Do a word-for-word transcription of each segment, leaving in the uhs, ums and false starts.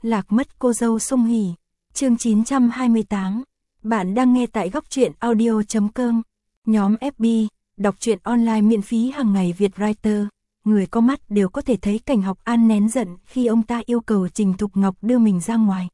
Lạc mất cô dâu sung hỉ. Chương chín trăm hai mươi tám. Bạn đang nghe tại góc truyện audio chấm com. Nhóm ép bê, đọc truyện online miễn phí hàng ngày Việt Writer. Người có mắt đều có thể thấy Cảnh Học An nén giận khi ông ta yêu cầu Trình Thục Ngọc đưa mình ra ngoài.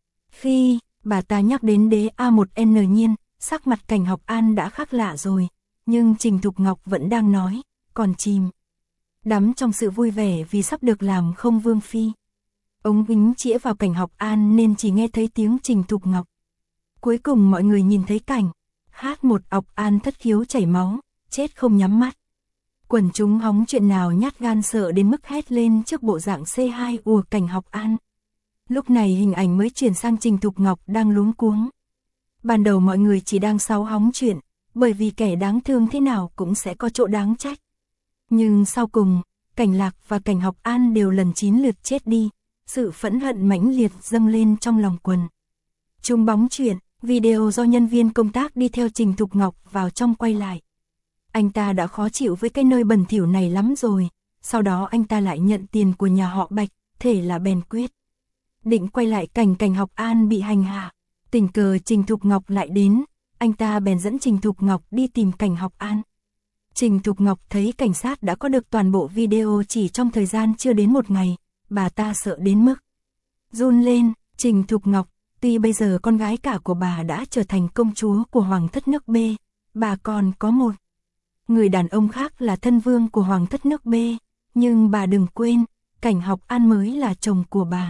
Khi bà ta nhắc đến đế a một en Nhiên, sắc mặt Cảnh Học An đã khác lạ rồi, nhưng Trình Thục Ngọc vẫn đang nói, còn chìm đắm trong sự vui vẻ vì sắp được làm không vương phi. Ống kính chĩa vào Cảnh Học An nên chỉ nghe thấy tiếng Trình Thục Ngọc. Cuối cùng mọi người nhìn thấy cảnh hát một Học An thất khiếu chảy máu, chết không nhắm mắt. Quần chúng hóng chuyện nào nhát gan sợ đến mức hét lên trước bộ dạng xê hai ùa Cảnh Học An. Lúc này hình ảnh mới chuyển sang Trình Thục Ngọc đang luống cuống. Ban đầu mọi người chỉ đang sáu hóng chuyện, bởi vì kẻ đáng thương thế nào cũng sẽ có chỗ đáng trách. Nhưng sau cùng, Cảnh Lạc và Cảnh Học An đều lần chín lượt chết đi, sự phẫn hận mãnh liệt dâng lên trong lòng quần chúng bóng chuyện. Video do nhân viên công tác đi theo Trình Thục Ngọc vào trong quay lại. Anh ta đã khó chịu với cái nơi bẩn thỉu này lắm rồi, sau đó anh ta lại nhận tiền của nhà họ Bạch, thể là bèn quyết định quay lại cảnh Cảnh Học An bị hành hạ. Tình cờ Trình Thục Ngọc lại đến, anh ta bèn dẫn Trình Thục Ngọc đi tìm Cảnh Học An. Trình Thục Ngọc thấy cảnh sát đã có được toàn bộ video chỉ trong thời gian chưa đến một ngày, bà ta sợ đến mức run lên. Trình Thục Ngọc, tuy bây giờ con gái cả của bà đã trở thành công chúa của Hoàng thất nước B, bà còn có một người đàn ông khác là thân vương của Hoàng thất nước B, nhưng bà đừng quên, Cảnh Học An mới là chồng của bà.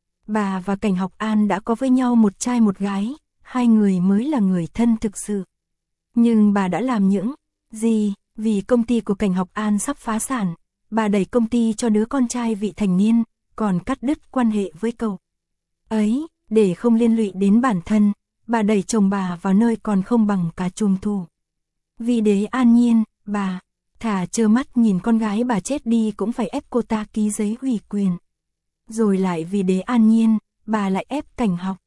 Bà và Cảnh Học An đã có với nhau một trai một gái, hai người mới là người thân thực sự. Nhưng bà đã làm những gì? Vì công ty của Cảnh Học An sắp phá sản, bà đẩy công ty cho đứa con trai vị thành niên, còn cắt đứt quan hệ với cậu ấy, để không liên lụy đến bản thân, bà đẩy chồng bà vào nơi còn không bằng cả trùm thù. Vì đế An Nhiên, bà thả trơ mắt nhìn con gái bà chết đi cũng phải ép cô ta ký giấy ủy quyền. Rồi lại vì đế An Nhiên, bà lại ép Cảnh Học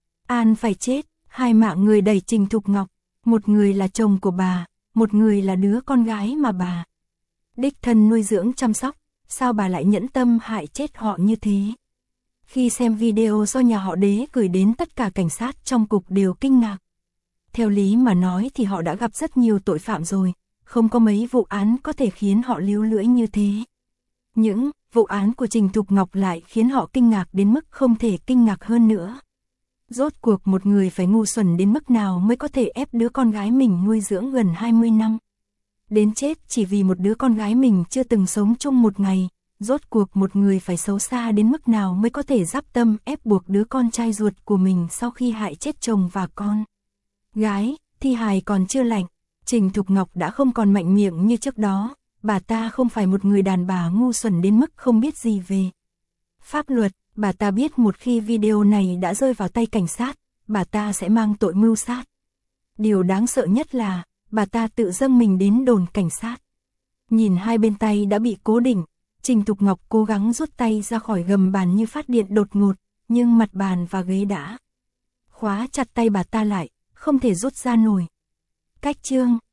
An phải chết. Hai mạng người đẩy Trình Thục Ngọc, một người là chồng của bà, một người là đứa con gái mà bà đích thân nuôi dưỡng chăm sóc, sao bà lại nhẫn tâm hại chết họ như thế? Khi xem video do nhà họ đế gửi đến, tất cả cảnh sát trong cục đều kinh ngạc. Theo lý mà nói thì họ đã gặp rất nhiều tội phạm rồi, không có mấy vụ án có thể khiến họ líu lưỡi như thế. Những vụ án của Trình Thục Ngọc lại khiến họ kinh ngạc đến mức không thể kinh ngạc hơn nữa. Rốt cuộc một người phải ngu xuẩn đến mức nào mới có thể ép đứa con gái mình nuôi dưỡng gần hai mươi năm đến chết chỉ vì một đứa con gái mình chưa từng sống chung một ngày. Rốt cuộc một người phải xấu xa đến mức nào mới có thể dáp tâm ép buộc đứa con trai ruột của mình sau khi hại chết chồng và con gái. Thi hài còn chưa lạnh, Trình Thục Ngọc đã không còn mạnh miệng như trước đó. Bà ta không phải một người đàn bà ngu xuẩn đến mức không biết gì về pháp luật. Bà ta biết một khi video này đã rơi vào tay cảnh sát, bà ta sẽ mang tội mưu sát. Điều đáng sợ nhất là, bà ta tự dâng mình đến đồn cảnh sát. Nhìn hai bên tay đã bị cố định, Trình Thục Ngọc cố gắng rút tay ra khỏi gầm bàn như phát điện đột ngột, nhưng mặt bàn và ghế đã khóa chặt tay bà ta lại, không thể rút ra nổi. Cách chương